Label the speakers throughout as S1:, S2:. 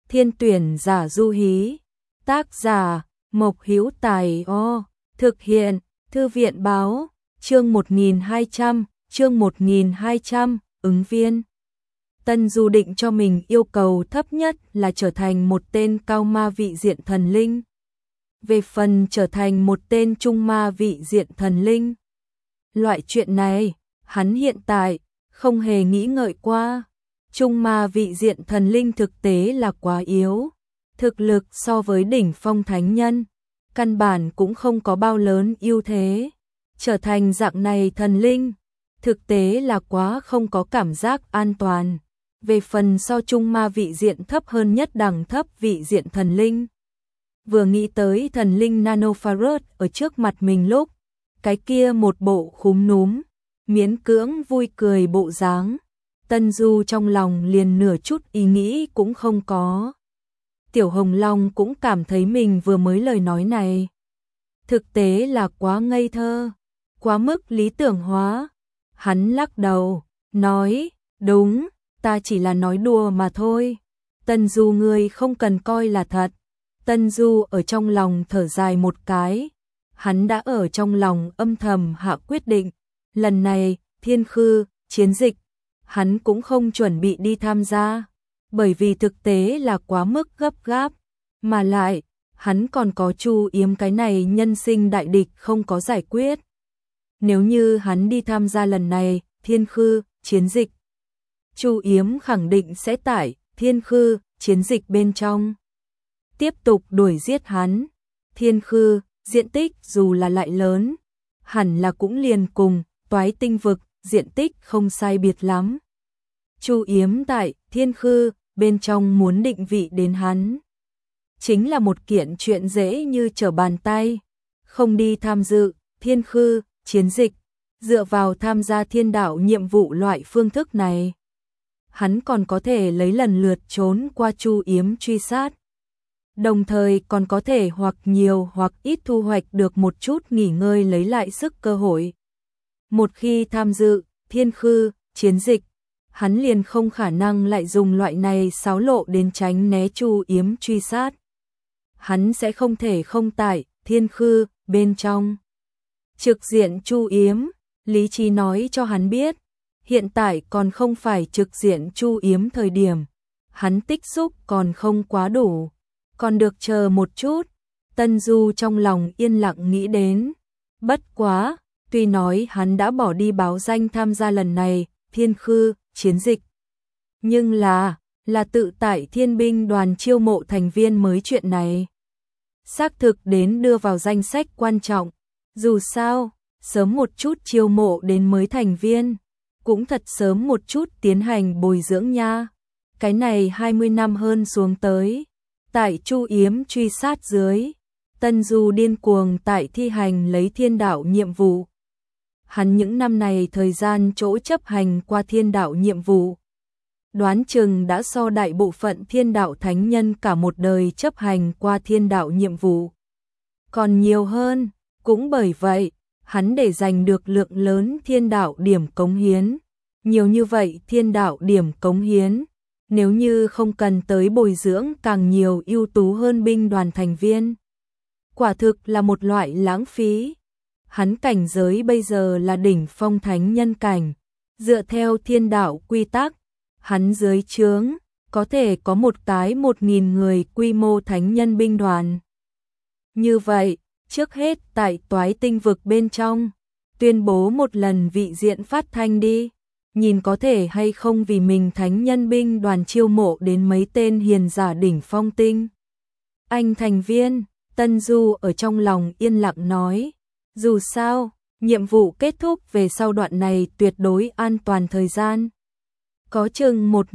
S1: Thiên tuyển giả Du Hí. Tác giả Mộc Hữu Tài. Thực hiện Thư viện báo. Chương 1200, ứng viên. Tân Du định cho mình yêu cầu thấp nhất là trở thành một tên cao ma vị diện thần linh. Về phần trở thành một tên trung ma vị diện thần linh, loại chuyện này, hắn hiện tại không hề nghĩ ngợi qua. Trung ma vị diện thần linh thực tế là quá yếu, thực lực so với đỉnh phong thánh nhân, căn bản cũng không có bao lớn ưu thế. Trở thành dạng này thần linh, thực tế là quá không có cảm giác an toàn. Về phần so trung ma vị diện thấp hơn nhất đẳng thấp vị diện thần linh, vừa nghĩ tới thần linh Nanofarus ở trước mặt mình lúc, cái kia một bộ khúm núm, miễn cưỡng vui cười bộ dáng, Tân Du trong lòng liền nửa chút ý nghĩ cũng không có. Tiểu Hồng Long cũng cảm thấy mình vừa mới lời nói này thực tế là quá ngây thơ, quá mức lý tưởng hóa. Hắn lắc đầu, nói, đúng, ta chỉ là nói đùa mà thôi. Tân Du ngươi không cần coi là thật. Tân Du ở trong lòng thở dài một cái. Hắn đã ở trong lòng âm thầm hạ quyết định. Lần này, Thiên Khư, chiến dịch, hắn cũng không chuẩn bị đi tham gia. Bởi vì thực tế là quá mức gấp gáp. Mà lại, hắn còn có Chu Yếm cái này nhân sinh đại địch không có giải quyết. Nếu như hắn đi tham gia lần này, Thiên Khư, chiến dịch, Chu Yếm khẳng định sẽ tại Thiên Khư, chiến dịch bên trong tiếp tục đuổi giết hắn. Thiên Khư, diện tích dù là lại lớn, hẳn là cũng liền cùng Toái Tinh vực, diện tích không sai biệt lắm. Chu Yếm tại Thiên Khư, bên trong muốn định vị đến hắn, chính là một kiện chuyện dễ như trở bàn tay. Không đi tham dự Thiên Khư, chiến dịch, dựa vào tham gia thiên đạo nhiệm vụ loại phương thức này, hắn còn có thể lấy lần lượt trốn qua Chu Yếm truy sát. Đồng thời còn có thể hoặc nhiều hoặc ít thu hoạch được một chút nghỉ ngơi lấy lại sức cơ hội. Một khi tham dự Thiên Khư, chiến dịch, hắn liền không khả năng lại dùng loại này xáo lộ đến tránh né Chu Yếm truy sát. Hắn sẽ không thể không tại Thiên Khư, bên trong trực diện Chu Yếm. Lý trí nói cho hắn biết, hiện tại còn không phải trực diện Chu Yếm thời điểm, hắn tích xúc còn không quá đủ, còn được chờ một chút. Tân Du trong lòng yên lặng nghĩ đến, bất quá, tuy nói hắn đã bỏ đi báo danh tham gia lần này Thiên Khư, chiến dịch, nhưng là tự tại Thiên binh đoàn chiêu mộ thành viên mới chuyện này, xác thực đến đưa vào danh sách quan trọng. Dù sao, sớm một chút chiêu mộ đến mới thành viên, cũng thật sớm một chút tiến hành bồi dưỡng nha. Cái này 20 năm hơn xuống tới, tại Chu Yếm truy sát dưới, Tân Du điên cuồng tại thi hành lấy thiên đạo nhiệm vụ. Hắn những năm này thời gian chỗ chấp hành qua thiên đạo nhiệm vụ, đoán chừng đã so đại bộ phận thiên đạo thánh nhân cả một đời chấp hành qua thiên đạo nhiệm vụ còn nhiều hơn. Cũng bởi vậy, hắn để giành được lượng lớn thiên đạo điểm cống hiến. Nhiều như vậy thiên đạo điểm cống hiến, nếu như không cần tới bồi dưỡng càng nhiều ưu tú hơn binh đoàn thành viên, quả thực là một loại lãng phí. Hắn cảnh giới bây giờ là đỉnh phong thánh nhân cảnh, dựa theo thiên đạo quy tắc, hắn dưới trướng có thể có một cái 1.000 người quy mô thánh nhân binh đoàn. Như vậy, trước hết tại Toái Tinh vực bên trong, tuyên bố một lần vị diện phát thanh đi, nhìn có thể hay không vì mình thánh nhân binh đoàn chiêu mộ đến mấy tên hiền giả đỉnh phong tinh anh thành viên. Tân Du ở trong lòng yên lặng nói, dù sao, nhiệm vụ kết thúc về sau đoạn này tuyệt đối an toàn thời gian. Có chừng một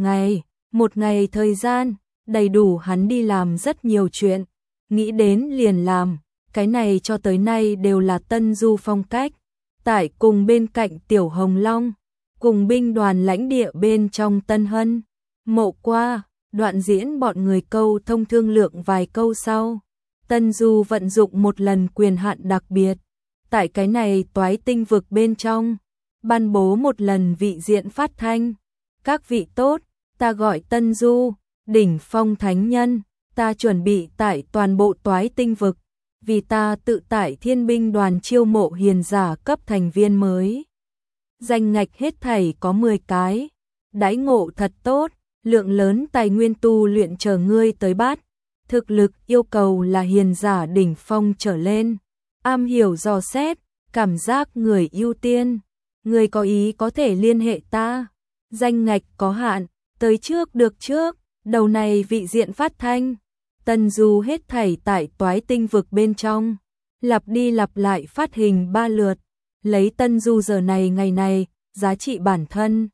S1: ngày thời gian, đầy đủ hắn đi làm rất nhiều chuyện, nghĩ đến liền làm. Cái này cho tới nay đều là Tân Du phong cách. Tại cùng bên cạnh Tiểu Hồng Long, cùng binh đoàn lãnh địa bên trong Tân Hân, Mộ Qua, đoạn diễn bọn người câu thông thương lượng vài câu sau, Tân Du vận dụng một lần quyền hạn đặc biệt. Tại cái này Toái Tinh vực bên trong, ban bố một lần vị diện phát thanh. Các vị tốt, ta gọi Tân Du, Đỉnh phong thánh nhân, ta chuẩn bị tại toàn bộ Toái Tinh vực, vì ta tự tại Thiên binh đoàn chiêu mộ hiền giả cấp thành viên mới. Danh ngạch hết thảy có 10 cái, đãi ngộ thật tốt, lượng lớn tài nguyên tu luyện chờ ngươi tới bắt. Thực lực yêu cầu là hiền giả đỉnh phong trở lên, am hiểu dò xét, cảm giác người ưu tiên. Người có ý có thể liên hệ ta, danh ngạch có hạn, tới trước được trước. Đầu này vị diện phát thanh, Tân Du hết thảy tại Toái Tinh vực bên trong, lặp đi lặp lại phát hình 3 lượt, lấy Tân Du giờ này ngày này, giá trị bản thân.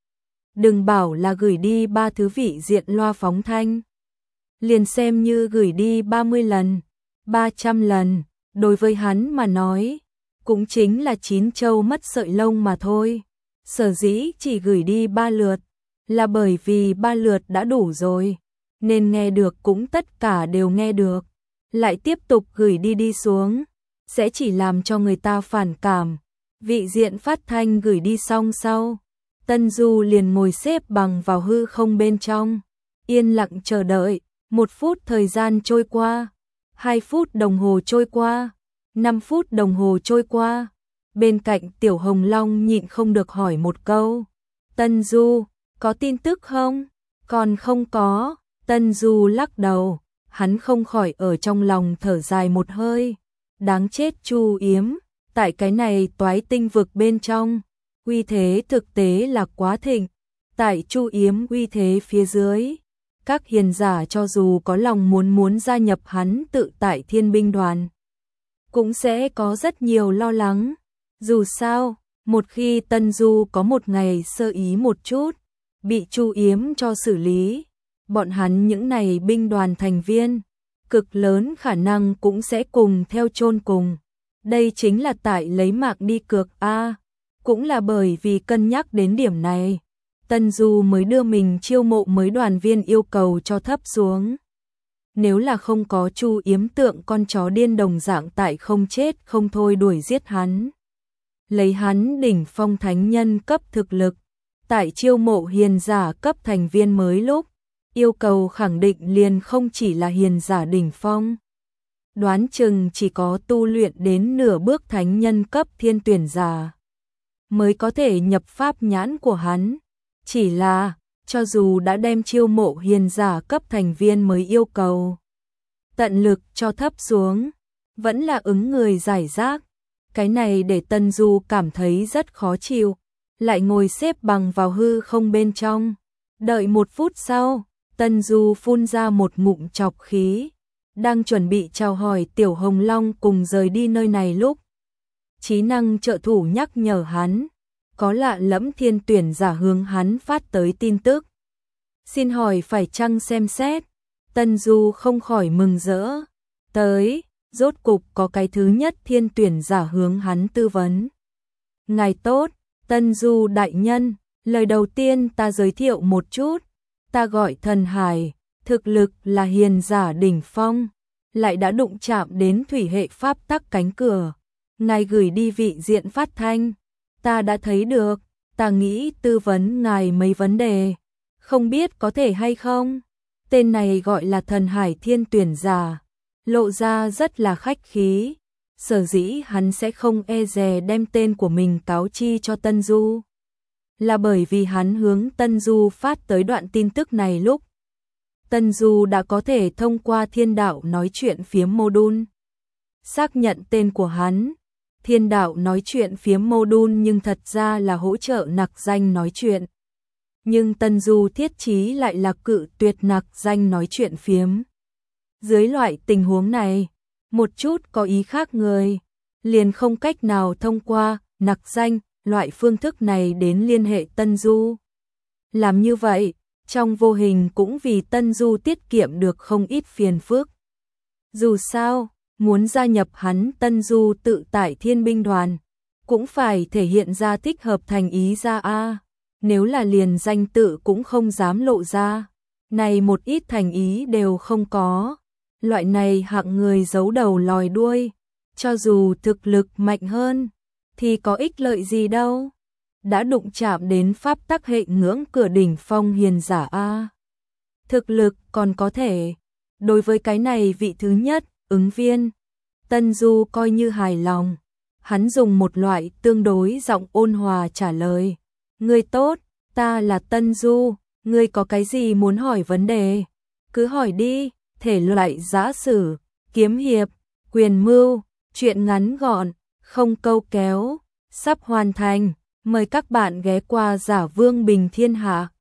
S1: Đừng bảo là gửi đi 3 thứ vị diện loa phóng thanh, liền xem như gửi đi 30 lần, 300 lần, đối với hắn mà nói, cũng chính là 9 châu mất sợi lông mà thôi. Sở dĩ chỉ gửi đi 3 lượt, là bởi vì 3 lượt đã đủ rồi, nên nghe được cũng tất cả đều nghe được. Lại tiếp tục gửi đi xuống, sẽ chỉ làm cho người ta phản cảm. Vị diện phát thanh gửi đi xong sau, Tân Du liền ngồi xếp bằng vào hư không bên trong, yên lặng chờ đợi. 1 phút thời gian trôi qua, 2 phút đồng hồ trôi qua, 5 phút đồng hồ trôi qua. Bên cạnh Tiểu Hồng Long nhịn không được hỏi một câu, Tân Du, có tin tức không? Còn không có. Tân Du lắc đầu, hắn không khỏi ở trong lòng thở dài một hơi. Đáng chết Chu Yếm, tại cái này Toái Tinh vực bên trong, uy thế thực tế là quá thịnh. Tại Chu Yếm uy thế phía dưới, các hiền giả cho dù có lòng muốn gia nhập hắn tự tại Thiên binh đoàn, cũng sẽ có rất nhiều lo lắng. Dù sao, một khi Tân Du có một ngày sơ ý một chút, bị Chu Yếm cho xử lý, bọn hắn những này binh đoàn thành viên, cực lớn khả năng cũng sẽ cùng theo chôn cùng. Đây chính là tại lấy mạng đi cược a. Cũng là bởi vì cân nhắc đến điểm này, Tân Du mới đưa mình chiêu mộ mới đoàn viên yêu cầu cho thấp xuống. Nếu là không có Chu Yếm tượng con chó điên đồng dạng tại không chết không thôi đuổi giết hắn, lấy hắn đỉnh phong thánh nhân cấp thực lực, tại chiêu mộ hiền giả cấp thành viên mới lúc, yêu cầu khẳng định liền không chỉ là hiền giả đỉnh phong. Đoán chừng chỉ có tu luyện đến nửa bước thánh nhân cấp thiên tuyển giả mới có thể nhập pháp nhãn của hắn. Chỉ là, cho dù đã đem chiêu mộ hiền giả cấp thành viên mới yêu cầu tận lực cho thấp xuống, vẫn là ứng người giải rác. Cái này để Tân Du cảm thấy rất khó chịu, lại ngồi xếp bằng vào hư không bên trong. Đợi 1 phút sau, Tân Du phun ra một ngụm chọc khí, đang chuẩn bị chào hỏi Tiểu Hồng Long cùng rời đi nơi này lúc, trí năng trợ thủ nhắc nhở hắn, có lạ lẫm thiên tuyển giả hướng hắn phát tới tin tức. Xin hỏi phải chăng xem xét? Tân Du không khỏi mừng rỡ. Tới, rốt cục có cái thứ nhất thiên tuyển giả hướng hắn tư vấn. Ngài tốt, Tân Du đại nhân, lời đầu tiên ta giới thiệu một chút. Ta gọi Thần Hải, thực lực là hiền giả đỉnh phong, lại đã đụng chạm đến thủy hệ pháp tắc cánh cửa. Ngài gửi đi vị diện phát thanh, ta đã thấy được, ta nghĩ tư vấn ngài mấy vấn đề, không biết có thể hay không. Tên này gọi là Thần Hải thiên tuyển giả, lộ ra rất là khách khí, sở dĩ hắn sẽ không e dè đem tên của mình cáo chi cho Tân Du, là bởi vì hắn hướng Tân Du phát tới đoạn tin tức này lúc Tân Du đã có thể thông qua thiên đạo nói chuyện phiếm module xác nhận tên của hắn. Thiên đạo nói chuyện phiếm module nhưng thật ra là hỗ trợ nặc danh nói chuyện, nhưng Tân Du thiết chí lại là cự tuyệt nặc danh nói chuyện phiếm. Dưới loại tình huống này, một chút có ý khác người liền không cách nào thông qua nặc danh loại phương thức này đến liên hệ Tân Du. Làm như vậy, trong vô hình cũng vì Tân Du tiết kiệm được không ít phiền phức. Dù sao, muốn gia nhập hắn Tân Du tự tại Thiên binh đoàn, cũng phải thể hiện ra thích hợp thành ý ra a. Nếu là liền danh tự cũng không dám lộ ra, này một ít thành ý đều không có. Loại này hạng người giấu đầu lòi đuôi, cho dù thực lực mạnh hơn, thì có ích lợi gì đâu. Đã đụng chạm đến pháp tắc hệ ngưỡng cửa đỉnh phong hiền giả a. thực lực còn có thể. Đối với cái này vị thứ nhất, ứng viên, Tân Du coi như hài lòng. Hắn dùng một loại tương đối giọng ôn hòa trả lời. Ngươi tốt, ta là Tân Du, ngươi có cái gì muốn hỏi vấn đề? Cứ hỏi đi, thể loại giã sử, kiếm hiệp, quyền mưu, chuyện ngắn gọn, không câu kéo, sắp hoàn thành. Mời các bạn ghé qua Giả Vương Bình Thiên Hạ.